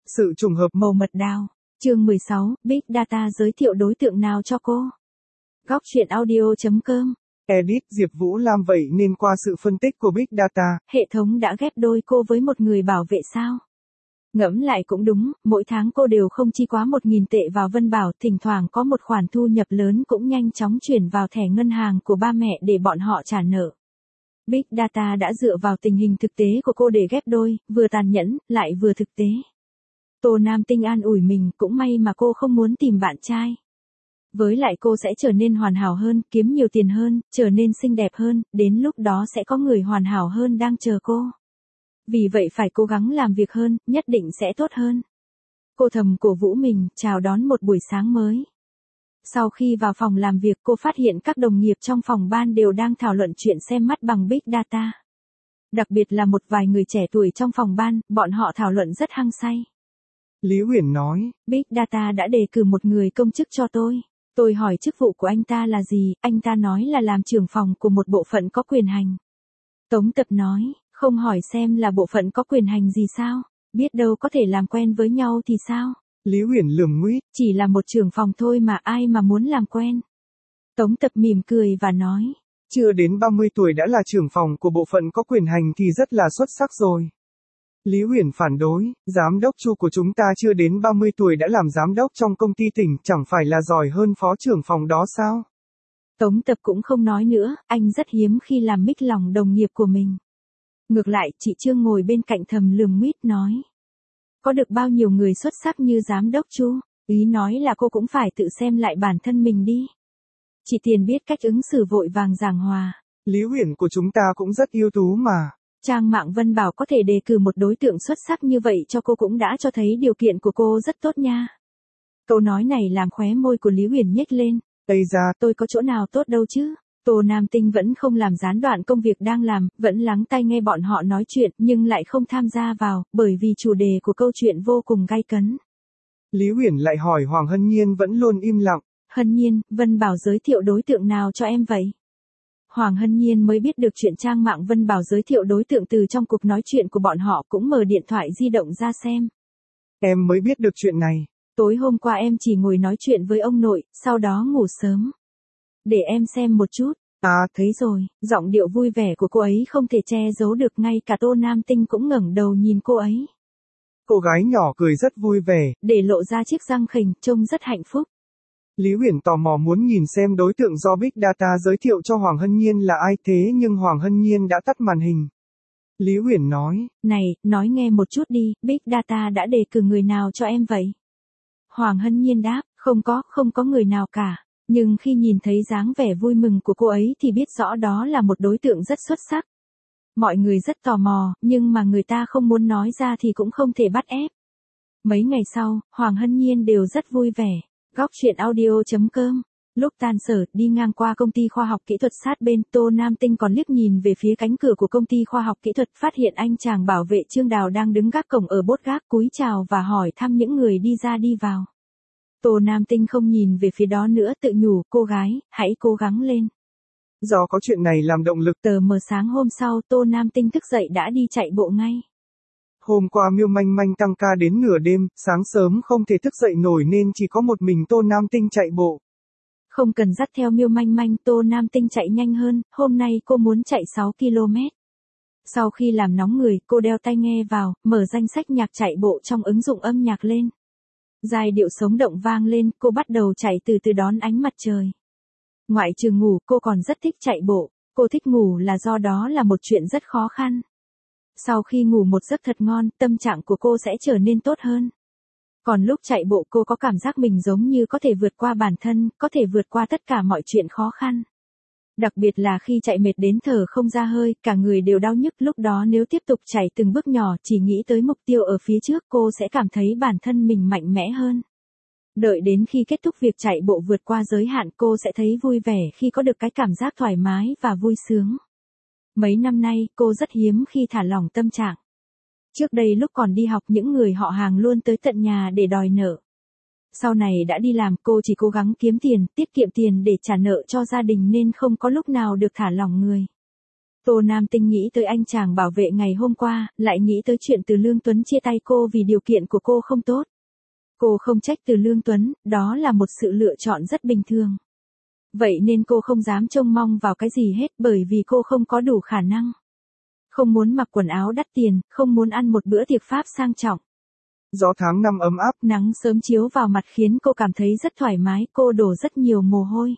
Sự trùng hợp. Màu mật đào. Chương 16, Big Data giới thiệu đối tượng nào cho cô? Góc truyện audio.com. Edit Diệp Vũ Lam. Vậy nên qua sự phân tích của Big Data, hệ thống đã ghép đôi cô với một người bảo vệ sao? Ngẫm lại cũng đúng, mỗi tháng cô đều không chi quá 1.000 tệ vào Vân Bảo, thỉnh thoảng có một khoản thu nhập lớn cũng nhanh chóng chuyển vào thẻ ngân hàng của ba mẹ để bọn họ trả nợ. Big Data đã dựa vào tình hình thực tế của cô để ghép đôi, vừa tàn nhẫn, lại vừa thực tế. Tô Nam Tinh an ủi mình, cũng may mà cô không muốn tìm bạn trai. Với lại cô sẽ trở nên hoàn hảo hơn, kiếm nhiều tiền hơn, trở nên xinh đẹp hơn, đến lúc đó sẽ có người hoàn hảo hơn đang chờ cô. Vì vậy phải cố gắng làm việc hơn, nhất định sẽ tốt hơn. Cô thầm cổ vũ mình, chào đón một buổi sáng mới. Sau khi vào phòng làm việc, cô phát hiện các đồng nghiệp trong phòng ban đều đang thảo luận chuyện xem mắt bằng Big Data. Đặc biệt là một vài người trẻ tuổi trong phòng ban, bọn họ thảo luận rất hăng say. Lý Uyển nói, Big Data đã đề cử một người công chức cho tôi. Tôi hỏi chức vụ của anh ta là gì, anh ta nói là làm trưởng phòng của một bộ phận có quyền hành. Tống Tập nói, không hỏi xem là bộ phận có quyền hành gì sao, biết đâu có thể làm quen với nhau thì sao. Lý Uyển lườm nguýt, chỉ là một trưởng phòng thôi mà ai mà muốn làm quen. Tống Tập mỉm cười và nói, chưa đến 30 tuổi đã là trưởng phòng của bộ phận có quyền hành thì rất là xuất sắc rồi. Lý Uyển phản đối, giám đốc Chu của chúng ta chưa đến 30 tuổi đã làm giám đốc trong công ty tỉnh, chẳng phải là giỏi hơn phó trưởng phòng đó sao? Tống Tập cũng không nói nữa, anh rất hiếm khi làm mích lòng đồng nghiệp của mình. Ngược lại, chị Trương ngồi bên cạnh thầm lườm nguýt nói, có được bao nhiêu người xuất sắc như giám đốc Chu, ý nói là cô cũng phải tự xem lại bản thân mình đi. Chị Tiền biết cách ứng xử vội vàng giảng hòa. Lý Uyển của chúng ta cũng rất ưu tú mà. Trang mạng Vân Bảo có thể đề cử một đối tượng xuất sắc như vậy cho cô cũng đã cho thấy điều kiện của cô rất tốt nha. Câu nói này làm khóe môi của Lý Uyển nhếch lên. Ây da, tôi có chỗ nào tốt đâu chứ. Tô Nam Tinh vẫn không làm gián đoạn công việc đang làm, vẫn lắng tai nghe bọn họ nói chuyện nhưng lại không tham gia vào, bởi vì chủ đề của câu chuyện vô cùng gay cấn. Lý Uyển lại hỏi Hoàng Hân Nhiên vẫn luôn im lặng. Hân Nhiên, Vân Bảo giới thiệu đối tượng nào cho em vậy? Hoàng Hân Nhiên mới biết được chuyện trang mạng Vân Bảo giới thiệu đối tượng từ trong cuộc nói chuyện của bọn họ, cũng mở điện thoại di động ra xem. Em mới biết được chuyện này. Tối hôm qua em chỉ ngồi nói chuyện với ông nội, sau đó ngủ sớm. Để em xem một chút. À, thấy rồi, giọng điệu vui vẻ của cô ấy không thể che giấu được, ngay cả Tô Nam Tinh cũng ngẩng đầu nhìn cô ấy. Cô gái nhỏ cười rất vui vẻ, để lộ ra chiếc răng khỉnh, trông rất hạnh phúc. Lý Uyển tò mò muốn nhìn xem đối tượng do Big Data giới thiệu cho Hoàng Hân Nhiên là ai, thế nhưng Hoàng Hân Nhiên đã tắt màn hình. Lý Uyển nói, này, nói nghe một chút đi, Big Data đã đề cử người nào cho em vậy? Hoàng Hân Nhiên đáp, không có người nào cả. Nhưng khi nhìn thấy dáng vẻ vui mừng của cô ấy thì biết rõ đó là một đối tượng rất xuất sắc. Mọi người rất tò mò, nhưng mà người ta không muốn nói ra thì cũng không thể bắt ép. Mấy ngày sau, Hoàng Hân Nhiên đều rất vui vẻ. Góc truyện audio.com. Lúc tan sở, đi ngang qua công ty khoa học kỹ thuật sát bên, Tô Nam Tinh còn liếc nhìn về phía cánh cửa của công ty khoa học kỹ thuật, phát hiện anh chàng bảo vệ Trương Đào đang đứng gác cổng ở bốt gác, cúi chào và hỏi thăm những người đi ra đi vào. Tô Nam Tinh không nhìn về phía đó nữa, tự nhủ, cô gái, hãy cố gắng lên. Do có chuyện này làm động lực, tờ mờ sáng hôm sau, Tô Nam Tinh thức dậy đã đi chạy bộ ngay. Hôm qua Miêu Manh Manh tăng ca đến nửa đêm, sáng sớm không thể thức dậy nổi nên chỉ có một mình Tô Nam Tinh chạy bộ. Không cần dắt theo Miêu Manh Manh, Tô Nam Tinh chạy nhanh hơn, hôm nay cô muốn chạy 6 km. Sau khi làm nóng người, cô đeo tai nghe vào, mở danh sách nhạc chạy bộ trong ứng dụng âm nhạc lên. Giai điệu sống động vang lên, cô bắt đầu chạy từ từ đón ánh mặt trời. Ngoại trừ ngủ, cô còn rất thích chạy bộ. Cô thích ngủ là do đó là một chuyện rất khó khăn. Sau khi ngủ một giấc thật ngon, tâm trạng của cô sẽ trở nên tốt hơn. Còn lúc chạy bộ cô có cảm giác mình giống như có thể vượt qua bản thân, có thể vượt qua tất cả mọi chuyện khó khăn. Đặc biệt là khi chạy mệt đến thở không ra hơi, cả người đều đau nhức, lúc đó nếu tiếp tục chạy từng bước nhỏ, chỉ nghĩ tới mục tiêu ở phía trước, cô sẽ cảm thấy bản thân mình mạnh mẽ hơn. Đợi đến khi kết thúc việc chạy bộ vượt qua giới hạn, cô sẽ thấy vui vẻ khi có được cái cảm giác thoải mái và vui sướng. Mấy năm nay, cô rất hiếm khi thả lỏng tâm trạng. Trước đây lúc còn đi học, những người họ hàng luôn tới tận nhà để đòi nợ. Sau này đã đi làm, cô chỉ cố gắng kiếm tiền, tiết kiệm tiền để trả nợ cho gia đình nên không có lúc nào được thả lỏng người. Tô Nam Tinh nghĩ tới anh chàng bảo vệ ngày hôm qua, lại nghĩ tới chuyện Từ Lương Tuấn chia tay cô vì điều kiện của cô không tốt. Cô không trách Từ Lương Tuấn, đó là một sự lựa chọn rất bình thường. Vậy nên cô không dám trông mong vào cái gì hết bởi vì cô không có đủ khả năng. Không muốn mặc quần áo đắt tiền, không muốn ăn một bữa tiệc Pháp sang trọng. Gió tháng 5 ấm áp, nắng sớm chiếu vào mặt khiến cô cảm thấy rất thoải mái, cô đổ rất nhiều mồ hôi.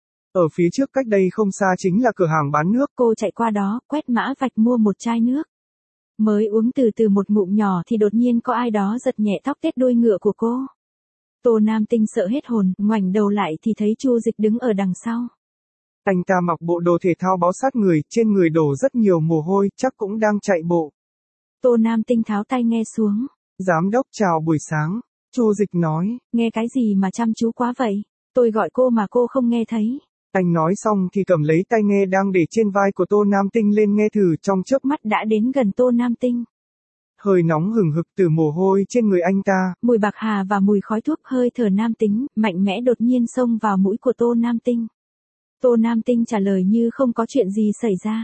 Ở phía trước cách đây không xa chính là cửa hàng bán nước. Cô chạy qua đó, quét mã vạch mua một chai nước. Mới uống từ từ một ngụm nhỏ thì đột nhiên có ai đó giật nhẹ tóc tết đuôi ngựa của cô. Tô Nam Tinh sợ hết hồn, ngoảnh đầu lại thì thấy Chu Dịch đứng ở đằng sau. Anh ta mặc bộ đồ thể thao bó sát người, trên người đổ rất nhiều mồ hôi, chắc cũng đang chạy bộ. Tô Nam Tinh tháo tai nghe xuống. Giám đốc chào buổi sáng. Chu Dịch nói. Nghe cái gì mà chăm chú quá vậy? Tôi gọi cô mà cô không nghe thấy. Anh nói xong thì cầm lấy tai nghe đang để trên vai của Tô Nam Tinh lên nghe thử, trong chớp mắt đã đến gần Tô Nam Tinh. Hơi nóng hừng hực từ mồ hôi trên người anh ta. Mùi bạc hà và mùi khói thuốc hơi thở nam tính, mạnh mẽ đột nhiên xông vào mũi của Tô Nam Tinh. Tô Nam Tinh trả lời như không có chuyện gì xảy ra.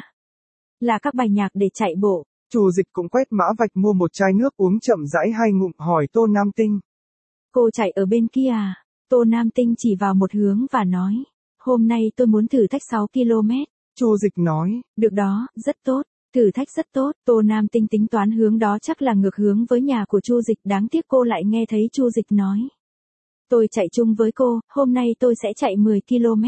Là các bài nhạc để chạy bộ. Chu Dịch cũng quét mã vạch mua một chai nước uống chậm rãi 2 ngụm, hỏi Tô Nam Tinh. Cô chạy ở bên kia à? Tô Nam Tinh chỉ vào một hướng và nói. Hôm nay tôi muốn thử thách 6 km. Chu Dịch nói. Được đó, rất tốt. Thử thách rất tốt. Tô Nam Tinh tính toán hướng đó chắc là ngược hướng với nhà của Chu Dịch, đáng tiếc cô lại nghe thấy Chu Dịch nói. Tôi chạy chung với cô, hôm nay tôi sẽ chạy 10 km.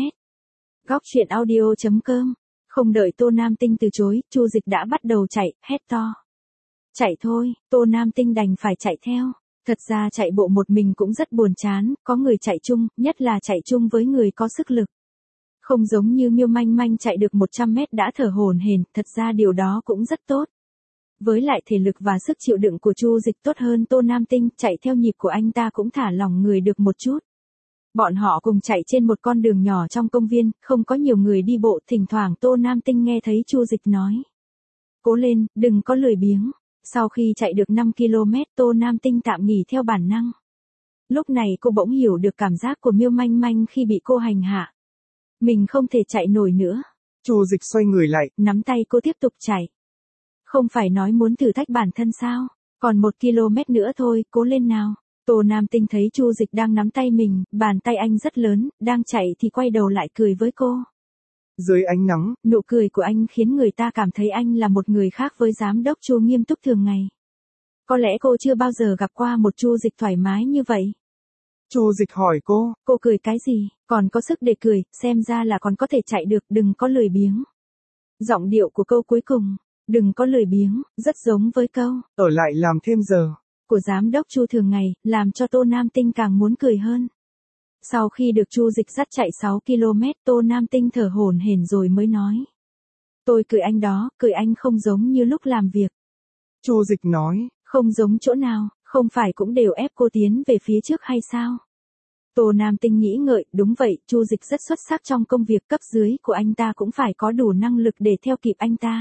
Góc truyện audio.com. Không đợi Tô Nam Tinh từ chối, Chu Dịch đã bắt đầu chạy, hét to. Chạy thôi, Tô Nam Tinh đành phải chạy theo. Thật ra chạy bộ một mình cũng rất buồn chán, có người chạy chung, nhất là chạy chung với người có sức lực. Không giống như Miêu Manh Manh chạy được 100 mét đã thở hổn hển, thật ra điều đó cũng rất tốt. Với lại thể lực và sức chịu đựng của Chu Dịch tốt hơn Tô Nam Tinh, chạy theo nhịp của anh ta cũng thả lỏng người được một chút. Bọn họ cùng chạy trên một con đường nhỏ trong công viên, không có nhiều người đi bộ, thỉnh thoảng Tô Nam Tinh nghe thấy Chu Dịch nói. Cố lên, đừng có lười biếng. Sau khi chạy được 5 km, Tô Nam Tinh tạm nghỉ theo bản năng. Lúc này cô bỗng hiểu được cảm giác của Miêu Manh Manh khi bị cô hành hạ. Mình không thể chạy nổi nữa. Chu Dịch xoay người lại, nắm tay cô tiếp tục chạy. Không phải nói muốn thử thách bản thân sao? Còn 1 km nữa thôi, cố lên nào. Tô Nam Tinh thấy Chu Dịch đang nắm tay mình, bàn tay anh rất lớn, đang chạy thì quay đầu lại cười với cô. Dưới ánh nắng, nụ cười của anh khiến người ta cảm thấy anh là một người khác với giám đốc Chu nghiêm túc thường ngày. Có lẽ cô chưa bao giờ gặp qua một Chu Dịch thoải mái như vậy. Chu Dịch hỏi cô cười cái gì, còn có sức để cười, xem ra là còn có thể chạy được, đừng có lười biếng. Giọng điệu của câu cuối cùng, đừng có lười biếng, rất giống với câu, ở lại làm thêm giờ, của giám đốc Chu thường ngày, làm cho Tô Nam Tinh càng muốn cười hơn. Sau khi được Chu Dịch dắt chạy 6 km, Tô Nam Tinh thở hổn hển rồi mới nói. Tôi cười anh đó, cười anh không giống như lúc làm việc. Chu Dịch nói. Không giống chỗ nào, không phải cũng đều ép cô tiến về phía trước hay sao? Tô Nam Tinh nghĩ ngợi, đúng vậy, Chu Dịch rất xuất sắc trong công việc, cấp dưới của anh ta cũng phải có đủ năng lực để theo kịp anh ta.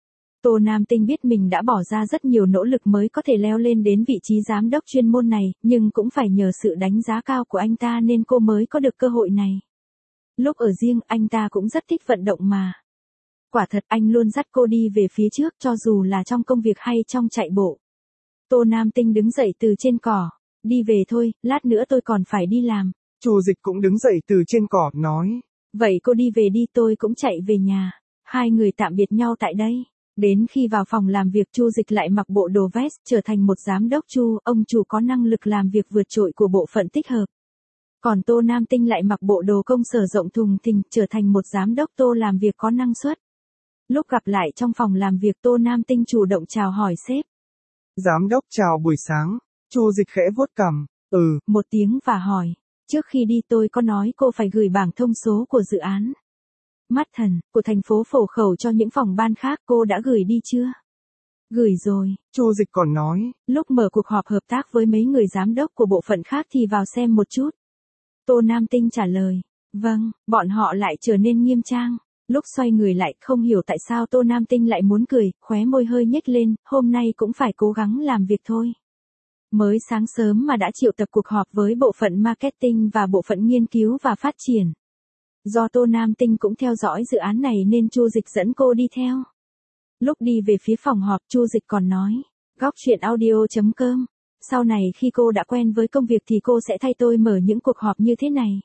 Tô Nam Tinh biết mình đã bỏ ra rất nhiều nỗ lực mới có thể leo lên đến vị trí giám đốc chuyên môn này, nhưng cũng phải nhờ sự đánh giá cao của anh ta nên cô mới có được cơ hội này. Lúc ở riêng, anh ta cũng rất thích vận động mà. Quả thật anh luôn dắt cô đi về phía trước cho dù là trong công việc hay trong chạy bộ. Tô Nam Tinh đứng dậy từ trên cỏ. Đi về thôi, lát nữa tôi còn phải đi làm. Chu Dịch cũng đứng dậy từ trên cỏ, nói. Vậy cô đi về đi, tôi cũng chạy về nhà. Hai người tạm biệt nhau tại đây. Đến khi vào phòng làm việc, Chu Dịch lại mặc bộ đồ vest, trở thành một giám đốc Chu, ông chủ có năng lực làm việc vượt trội của bộ phận tích hợp. Còn Tô Nam Tinh lại mặc bộ đồ công sở rộng thùng thình, trở thành một giám đốc Tô làm việc có năng suất. Lúc gặp lại trong phòng làm việc, Tô Nam Tinh chủ động chào hỏi sếp. Giám đốc chào buổi sáng. Chu Dịch khẽ vuốt cằm. Một tiếng và hỏi. Trước khi đi tôi có nói cô phải gửi bảng thông số của dự án. Mắt thần, của thành phố Phổ Khẩu cho những phòng ban khác, cô đã gửi đi chưa? Gửi rồi. Chu Dịch còn nói. Lúc mở cuộc họp hợp tác với mấy người giám đốc của bộ phận khác thì vào xem một chút. Tô Nam Tinh trả lời. Vâng, bọn họ lại trở nên nghiêm trang. Lúc xoay người lại, không hiểu tại sao Tô Nam Tinh lại muốn cười, khóe môi hơi nhếch lên, hôm nay cũng phải cố gắng làm việc thôi. Mới sáng sớm mà đã triệu tập cuộc họp với bộ phận marketing và bộ phận nghiên cứu và phát triển. Do Tô Nam Tinh cũng theo dõi dự án này nên Chu Dịch dẫn cô đi theo. Lúc đi về phía phòng họp, Chu Dịch còn nói, góc chuyện audio.com. Sau này khi cô đã quen với công việc thì cô sẽ thay tôi mở những cuộc họp như thế này.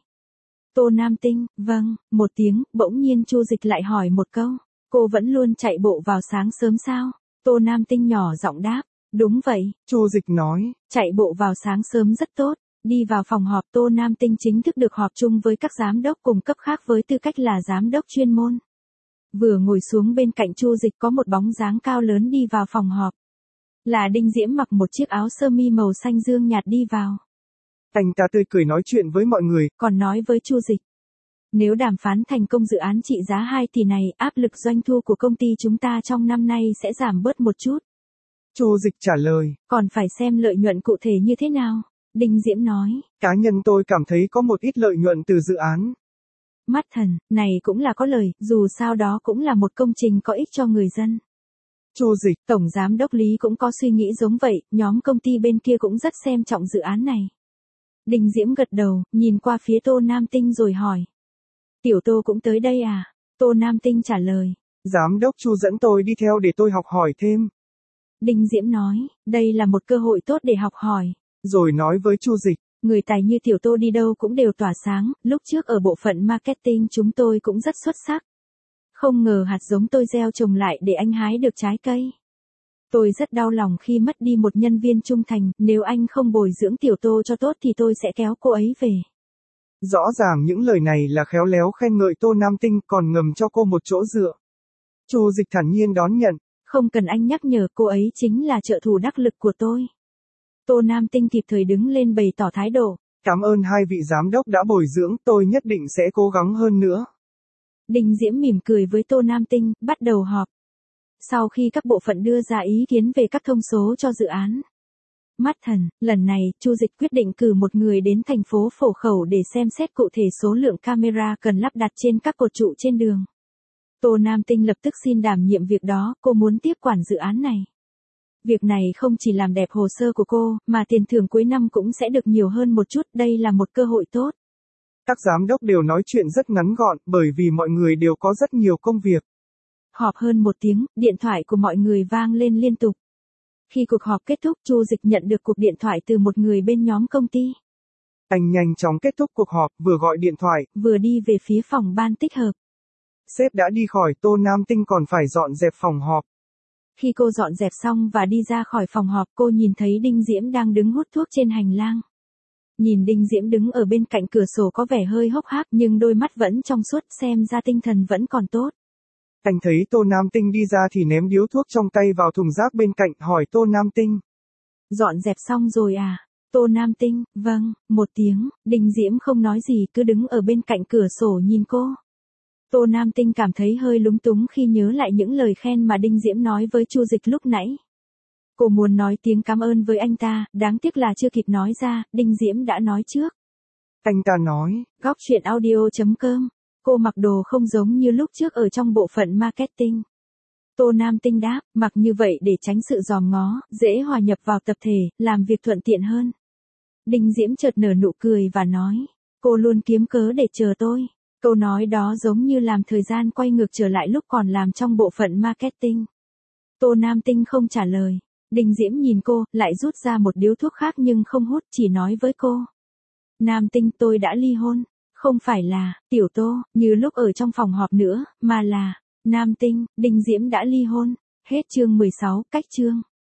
Tô Nam Tinh, vâng, một tiếng, bỗng nhiên Chu Dịch lại hỏi một câu. Cô vẫn luôn chạy bộ vào sáng sớm sao? Tô Nam Tinh nhỏ giọng đáp, đúng vậy. Chu Dịch nói, Chạy bộ vào sáng sớm rất tốt. Đi vào phòng họp, Tô Nam Tinh chính thức được họp chung với các giám đốc cùng cấp khác với tư cách là giám đốc chuyên môn. Vừa ngồi xuống bên cạnh Chu Dịch có một bóng dáng cao lớn đi vào phòng họp. Là Đinh Diễm mặc một chiếc áo sơ mi màu xanh dương nhạt đi vào. Anh ta tươi cười nói chuyện với mọi người, còn nói với Chu Dịch. Nếu đàm phán thành công dự án trị giá 2 tỷ này, áp lực doanh thu của công ty chúng ta trong năm nay sẽ giảm bớt một chút. Chu Dịch trả lời, còn phải xem lợi nhuận cụ thể như thế nào. Đinh Diễm nói, cá nhân tôi cảm thấy có một ít lợi nhuận từ dự án. Mắt Thần, này cũng là có lời, dù sao đó cũng là một công trình có ích cho người dân. Chu Dịch, Tổng giám đốc Lý cũng có suy nghĩ giống vậy, nhóm công ty bên kia cũng rất xem trọng dự án này. Đinh Diễm gật đầu, nhìn qua phía Tô Nam Tinh rồi hỏi. Tiểu Tô cũng tới đây à? Tô Nam Tinh trả lời. Giám đốc Chu dẫn tôi đi theo để tôi học hỏi thêm. Đinh Diễm nói, đây là một cơ hội tốt để học hỏi. Rồi nói với Chu Dịch. Người tài như Tiểu Tô đi đâu cũng đều tỏa sáng, lúc trước ở bộ phận marketing chúng tôi cũng rất xuất sắc. Không ngờ hạt giống tôi gieo trồng lại để anh hái được trái cây. Tôi rất đau lòng khi mất đi một nhân viên trung thành, nếu anh không bồi dưỡng Tiểu Tô cho tốt thì tôi sẽ kéo cô ấy về. Rõ ràng những lời này là khéo léo khen ngợi Tô Nam Tinh còn ngầm cho cô một chỗ dựa. Chu Dịch thản nhiên đón nhận. Không cần anh nhắc nhở, cô ấy chính là trợ thủ đắc lực của tôi. Tô Nam Tinh kịp thời đứng lên bày tỏ thái độ. Cảm ơn hai vị giám đốc đã bồi dưỡng, tôi nhất định sẽ cố gắng hơn nữa. Đinh Diễm mỉm cười với Tô Nam Tinh, bắt đầu họp. Sau khi các bộ phận đưa ra ý kiến về các thông số cho dự án. Mắt Thần, lần này, Chu Dịch quyết định cử một người đến thành phố Phổ Khẩu để xem xét cụ thể số lượng camera cần lắp đặt trên các cột trụ trên đường. Tô Nam Tinh lập tức xin đảm nhiệm việc đó, cô muốn tiếp quản dự án này. Việc này không chỉ làm đẹp hồ sơ của cô, mà tiền thưởng cuối năm cũng sẽ được nhiều hơn một chút, đây là một cơ hội tốt. Các giám đốc đều nói chuyện rất ngắn gọn, bởi vì mọi người đều có rất nhiều công việc. Họp hơn một tiếng, điện thoại của mọi người vang lên liên tục. Khi cuộc họp kết thúc, Chu Dịch nhận được cuộc điện thoại từ một người bên nhóm công ty. Anh nhanh chóng kết thúc cuộc họp, vừa gọi điện thoại, vừa đi về phía phòng ban tích hợp. Sếp đã đi khỏi, Tô Nam Tinh còn phải dọn dẹp phòng họp. Khi cô dọn dẹp xong và đi ra khỏi phòng họp, cô nhìn thấy Đinh Diễm đang đứng hút thuốc trên hành lang. Nhìn Đinh Diễm đứng ở bên cạnh cửa sổ có vẻ hơi hốc hác nhưng đôi mắt vẫn trong suốt, xem ra tinh thần vẫn còn tốt. Anh thấy Tô Nam Tinh đi ra thì ném điếu thuốc trong tay vào thùng rác bên cạnh, hỏi Tô Nam Tinh. Dọn dẹp xong rồi à? Tô Nam Tinh, vâng, một tiếng. Đinh Diễm không nói gì, cứ đứng ở bên cạnh cửa sổ nhìn cô. Tô Nam Tinh cảm thấy hơi lúng túng khi nhớ lại những lời khen mà Đinh Diễm nói với Chu Dịch lúc nãy. Cô muốn nói tiếng cảm ơn với anh ta, đáng tiếc là chưa kịp nói ra, Đinh Diễm đã nói trước. Anh ta nói, góc chuyện audio.com. Cô mặc đồ không giống như lúc trước ở trong bộ phận marketing. Tô Nam Tinh đáp, mặc như vậy để tránh sự dòm ngó, dễ hòa nhập vào tập thể, làm việc thuận tiện hơn. Đinh Diễm chợt nở nụ cười và nói, cô luôn kiếm cớ để chờ tôi. Câu nói đó giống như làm thời gian quay ngược trở lại lúc còn làm trong bộ phận marketing. Tô Nam Tinh không trả lời. Đinh Diễm nhìn cô, lại rút ra một điếu thuốc khác nhưng không hút, chỉ nói với cô. Nam Tinh, tôi đã ly hôn. Không phải là, Tiểu Tô, như lúc ở trong phòng họp nữa, mà là, Nam Tinh, Đinh Diễm đã ly hôn. Hết chương 16, cách chương.